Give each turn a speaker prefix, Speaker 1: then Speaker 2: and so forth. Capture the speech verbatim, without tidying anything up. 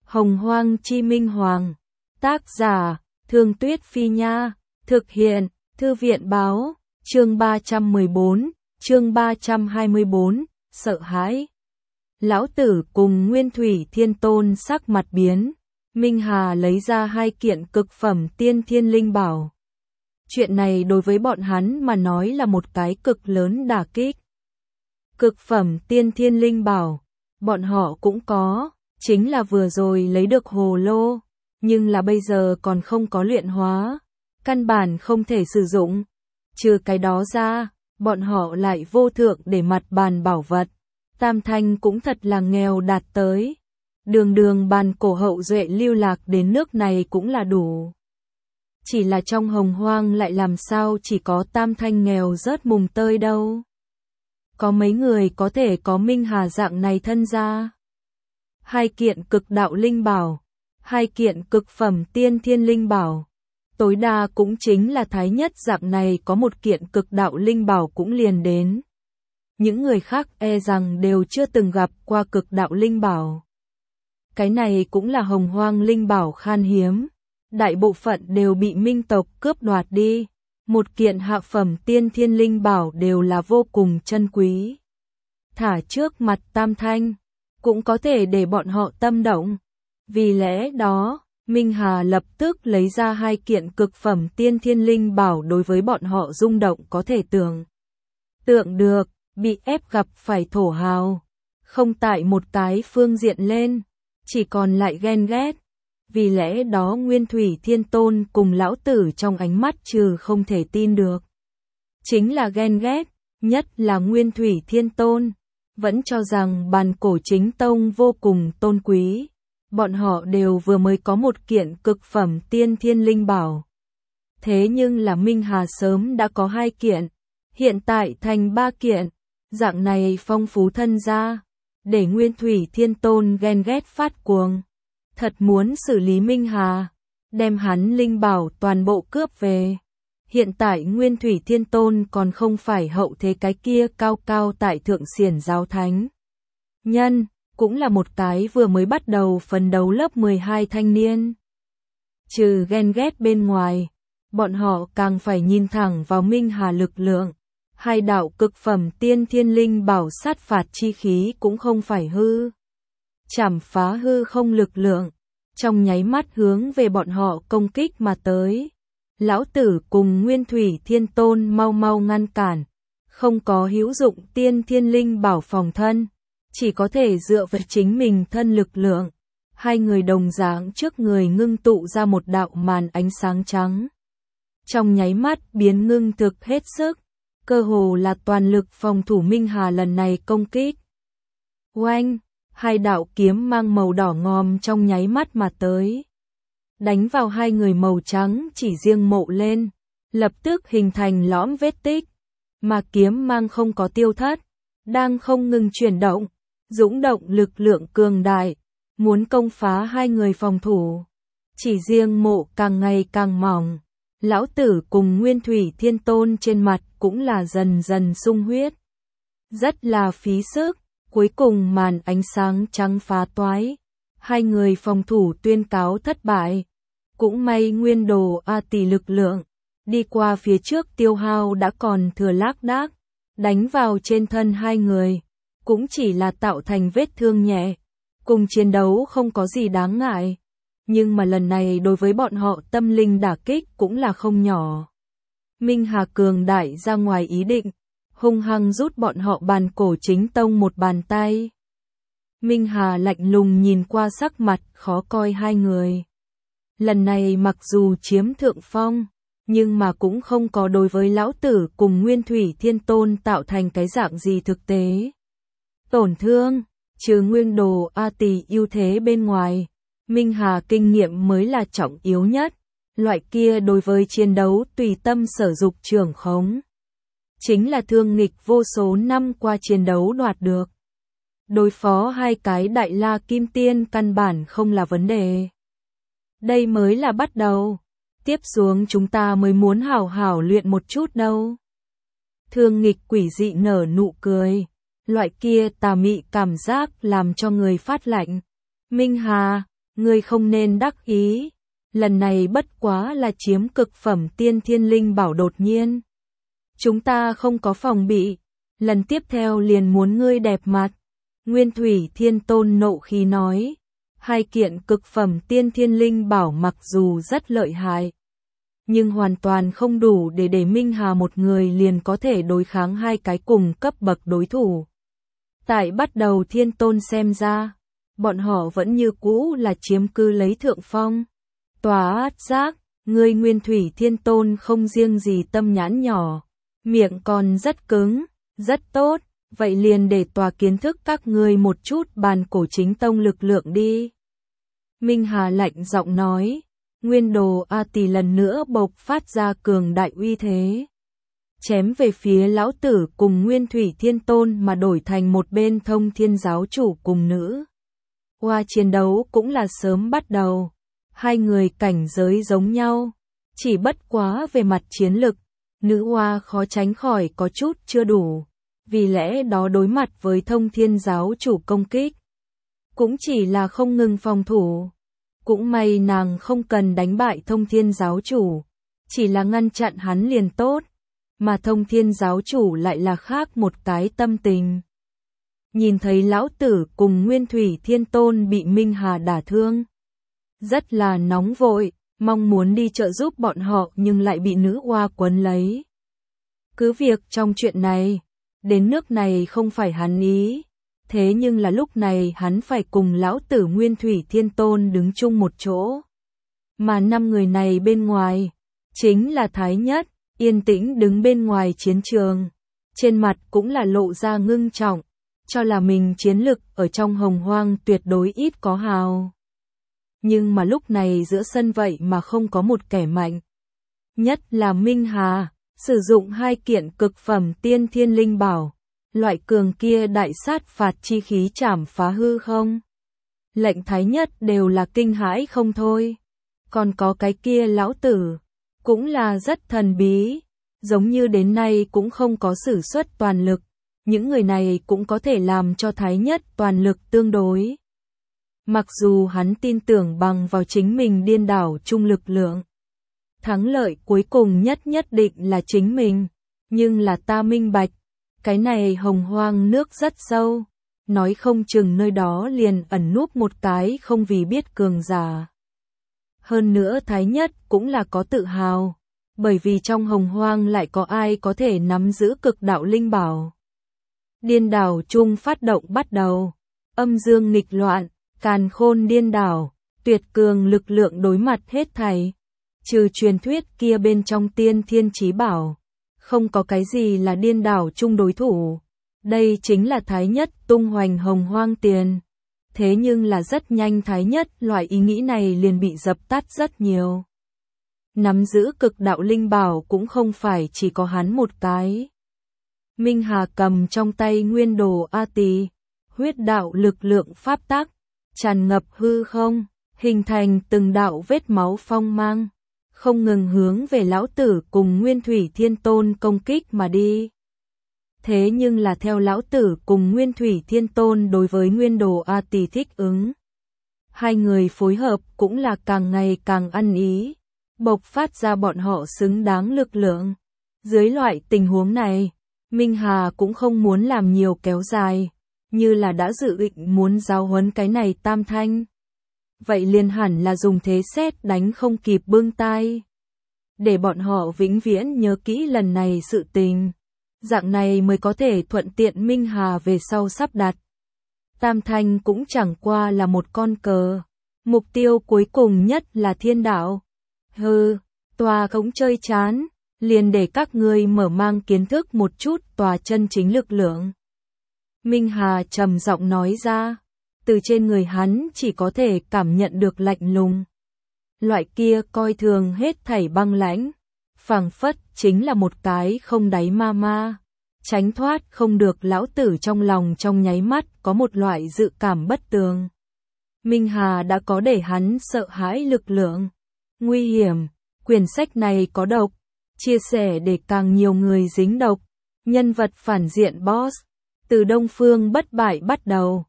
Speaker 1: Hồng Hoang Chi Minh Hoàng. Tác giả, Thương Tuyết Phi Nha. Thực hiện, Thư viện Báo. Chương ba trăm mười bốn, chương ba trăm hai mươi bốn, sợ hãi. Lão Tử cùng Nguyên Thủy Thiên Tôn sắc mặt biến. Minh Hà lấy ra hai kiện cực phẩm tiên thiên linh bảo. Chuyện này đối với bọn hắn mà nói là một cái cực lớn đả kích. Cực phẩm tiên thiên linh bảo, bọn họ cũng có, chính là vừa rồi lấy được hồ lô, nhưng là bây giờ còn không có luyện hóa, căn bản không thể sử dụng. Trừ cái đó ra, bọn họ lại vô thượng để mặt bàn bảo vật. Tam Thanh cũng thật là nghèo đạt tới. Đường đường bàn cổ hậu duệ lưu lạc đến nước này cũng là đủ. Chỉ là trong hồng hoang lại làm sao chỉ có Tam Thanh nghèo rớt mùng tơi đâu. Có mấy người có thể có Minh Hà dạng này thân gia. Hai kiện cực đạo linh bảo, hai kiện cực phẩm tiên thiên linh bảo. Tối đa cũng chính là thái nhất dạng này có một kiện cực đạo linh bảo cũng liền đến. Những người khác e rằng đều chưa từng gặp qua cực đạo linh bảo. Cái này cũng là hồng hoang linh bảo khan hiếm. Đại bộ phận đều bị minh tộc cướp đoạt đi. Một kiện hạ phẩm tiên thiên linh bảo đều là vô cùng chân quý. Thả trước mặt Tam Thanh, cũng có thể để bọn họ tâm động. Vì lẽ đó, Minh Hà lập tức lấy ra hai kiện cực phẩm tiên thiên linh bảo đối với bọn họ rung động có thể tưởng. Tượng được, bị ép gặp phải thổ hào. Không tại một cái phương diện lên, chỉ còn lại ghen ghét. Vì lẽ đó Nguyên Thủy Thiên Tôn cùng Lão Tử trong ánh mắt trừ không thể tin được. Chính là ghen ghét, nhất là Nguyên Thủy Thiên Tôn. Vẫn cho rằng bàn cổ chính tông vô cùng tôn quý. Bọn họ đều vừa mới có một kiện cực phẩm tiên thiên linh bảo. Thế nhưng là Minh Hà sớm đã có hai kiện. Hiện tại thành ba kiện. Dạng này phong phú thân gia. Để Nguyên Thủy Thiên Tôn ghen ghét phát cuồng. Thật muốn xử lý Minh Hà. Đem hắn linh bảo toàn bộ cướp về. Hiện tại Nguyên Thủy Thiên Tôn còn không phải hậu thế cái kia cao cao tại thượng xiển giáo thánh. Nhân, cũng là một cái vừa mới bắt đầu phấn đấu lớp mười hai thanh niên. Trừ ghen ghét bên ngoài, bọn họ càng phải nhìn thẳng vào Minh Hà lực lượng. Hai đạo cực phẩm tiên thiên linh bảo sát phạt chi khí cũng không phải hư. Chảm phá hư không lực lượng, trong nháy mắt hướng về bọn họ công kích mà tới. Lão Tử cùng Nguyên Thủy Thiên Tôn mau mau ngăn cản, không có hữu dụng tiên thiên linh bảo phòng thân, chỉ có thể dựa vào chính mình thân lực lượng. Hai người đồng dáng trước người ngưng tụ ra một đạo màn ánh sáng trắng. Trong nháy mắt biến ngưng thực hết sức, cơ hồ là toàn lực phòng thủ Minh Hà lần này công kích. Oanh, hai đạo kiếm mang màu đỏ ngòm trong nháy mắt mà tới. Đánh vào hai người màu trắng chỉ riêng mộ lên, lập tức hình thành lõm vết tích, mà kiếm mang không có tiêu thất, đang không ngừng chuyển động, dũng động lực lượng cường đại, muốn công phá hai người phòng thủ. Chỉ riêng mộ càng ngày càng mỏng, Lão Tử cùng Nguyên Thủy Thiên Tôn trên mặt cũng là dần dần sung huyết. Rất là phí sức, cuối cùng màn ánh sáng trắng phá toái. Hai người phòng thủ tuyên cáo thất bại. Cũng may nguyên đồ A tỷ lực lượng, đi qua phía trước tiêu hao đã còn thừa lác đác, đánh vào trên thân hai người, cũng chỉ là tạo thành vết thương nhẹ, cùng chiến đấu không có gì đáng ngại. Nhưng mà lần này đối với bọn họ tâm linh đả kích cũng là không nhỏ. Minh Hà cường đại ra ngoài ý định, hung hăng rút bọn họ bàn cổ chính tông một bàn tay. Minh Hà lạnh lùng nhìn qua sắc mặt khó coi hai người. Lần này mặc dù chiếm thượng phong, nhưng mà cũng không có đối với Lão Tử cùng Nguyên Thủy Thiên Tôn tạo thành cái dạng gì thực tế. Tổn thương, trừ nguyên đồ A tỷ ưu thế bên ngoài, Minh Hà kinh nghiệm mới là trọng yếu nhất. Loại kia đối với chiến đấu tùy tâm sở dục trưởng khống. Chính là thương nghịch vô số năm qua chiến đấu đoạt được. Đối phó hai cái đại la kim tiên căn bản không là vấn đề. Đây mới là bắt đầu. Tiếp xuống chúng ta mới muốn hảo hảo luyện một chút đâu. Thương nghịch quỷ dị nở nụ cười. Loại kia tà mị cảm giác làm cho người phát lạnh. Minh Hà, ngươi không nên đắc ý, lần này bất quá là chiếm cực phẩm tiên thiên linh bảo đột nhiên. Chúng ta không có phòng bị, lần tiếp theo liền muốn ngươi đẹp mặt. Nguyên Thủy Thiên Tôn nộ khí nói, hai kiện cực phẩm tiên thiên linh bảo mặc dù rất lợi hại, nhưng hoàn toàn không đủ để để Minh Hà một người liền có thể đối kháng hai cái cùng cấp bậc đối thủ. Tại bắt đầu Thiên Tôn xem ra, bọn họ vẫn như cũ là chiếm cứ lấy thượng phong. Tòa át giác, ngươi Nguyên Thủy Thiên Tôn không riêng gì tâm nhãn nhỏ, miệng còn rất cứng, rất tốt, vậy liền để tòa kiến thức các ngươi một chút bàn cổ chính tông lực lượng đi. Minh Hà lạnh giọng nói, Nguyên Đồ A Tỳ lần nữa bộc phát ra cường đại uy thế. Chém về phía lão tử cùng Nguyên Thủy Thiên Tôn mà đổi thành một bên Thông Thiên giáo chủ cùng nữ. Qua chiến đấu cũng là sớm bắt đầu. Hai người cảnh giới giống nhau, chỉ bất quá về mặt chiến lực, nữ hoa khó tránh khỏi có chút chưa đủ, vì lẽ đó đối mặt với Thông Thiên giáo chủ công kích, cũng chỉ là không ngừng phòng thủ. Cũng may nàng không cần đánh bại Thông Thiên giáo chủ, chỉ là ngăn chặn hắn liền tốt, mà Thông Thiên giáo chủ lại là khác một cái tâm tình. Nhìn thấy lão tử cùng Nguyên Thủy Thiên Tôn bị Minh Hà đả thương, rất là nóng vội, mong muốn đi trợ giúp bọn họ nhưng lại bị nữ oa quấn lấy. Cứ việc trong chuyện này, đến nước này không phải hắn ý, thế nhưng là lúc này hắn phải cùng lão tử Nguyên Thủy Thiên Tôn đứng chung một chỗ. Mà năm người này bên ngoài, chính là Thái Nhất, yên tĩnh đứng bên ngoài chiến trường, trên mặt cũng là lộ ra ngưng trọng, cho là mình chiến lực ở trong hồng hoang tuyệt đối ít có hào. Nhưng mà lúc này giữa sân vậy mà không có một kẻ mạnh. Nhất là Minh Hà, sử dụng hai kiện cực phẩm tiên thiên linh bảo, loại cường kia đại sát phạt chi khí chảm phá hư không. Lệnh Thái Nhất đều là kinh hãi không thôi. Còn có cái kia lão tử, cũng là rất thần bí, giống như đến nay cũng không có sử xuất toàn lực. Những người này cũng có thể làm cho Thái Nhất toàn lực tương đối. Mặc dù hắn tin tưởng bằng vào chính mình điên đảo chung lực lượng, thắng lợi cuối cùng nhất nhất định là chính mình, nhưng là ta minh bạch, cái này hồng hoang nước rất sâu, nói không chừng nơi đó liền ẩn núp một cái không vì biết cường giả. Hơn nữa Thái Nhất cũng là có tự hào, bởi vì trong hồng hoang lại có ai có thể nắm giữ cực đạo linh bảo. Điên đảo chung phát động bắt đầu, âm dương nghịch loạn, càn khôn điên đảo, tuyệt cường lực lượng đối mặt hết thảy. Trừ truyền thuyết kia bên trong tiên thiên chí bảo, không có cái gì là điên đảo chung đối thủ. Đây chính là Thái Nhất tung hoành hồng hoang tiền. Thế nhưng là rất nhanh Thái Nhất loại ý nghĩ này liền bị dập tắt rất nhiều. Nắm giữ cực đạo linh bảo cũng không phải chỉ có hắn một cái. Minh Hà cầm trong tay Nguyên Đồ A Tỳ, huyết đạo lực lượng pháp tắc, tràn ngập hư không, hình thành từng đạo vết máu phong mang, không ngừng hướng về lão tử cùng Nguyên Thủy Thiên Tôn công kích mà đi. Thế nhưng là theo lão tử cùng Nguyên Thủy Thiên Tôn đối với Nguyên Đồ A Tỳ thích ứng, hai người phối hợp cũng là càng ngày càng ăn ý, bộc phát ra bọn họ xứng đáng lực lượng. Dưới loại tình huống này, Minh Hà cũng không muốn làm nhiều kéo dài, như là đã dự định muốn giáo huấn cái này tam thanh. Vậy liền hẳn là dùng thế sét đánh không kịp bưng tai, để bọn họ vĩnh viễn nhớ kỹ lần này sự tình. Dạng này mới có thể thuận tiện Minh Hà về sau sắp đặt. Tam thanh cũng chẳng qua là một con cờ, mục tiêu cuối cùng nhất là thiên đạo. Hừ, tòa cũng chơi chán, liền để các ngươi mở mang kiến thức một chút tòa chân chính lực lượng. Minh Hà trầm giọng nói ra, từ trên người hắn chỉ có thể cảm nhận được lạnh lùng. Loại kia coi thường hết thảy băng lãnh, phảng phất chính là một cái không đáy ma ma. Tránh thoát không được lão tử trong lòng trong nháy mắt có một loại dự cảm bất tường. Minh Hà đã có để hắn sợ hãi lực lượng. Nguy hiểm, quyển sách này có độc, chia sẻ để càng nhiều người dính độc. Nhân vật phản diện boss, từ Đông Phương bất bại bắt đầu,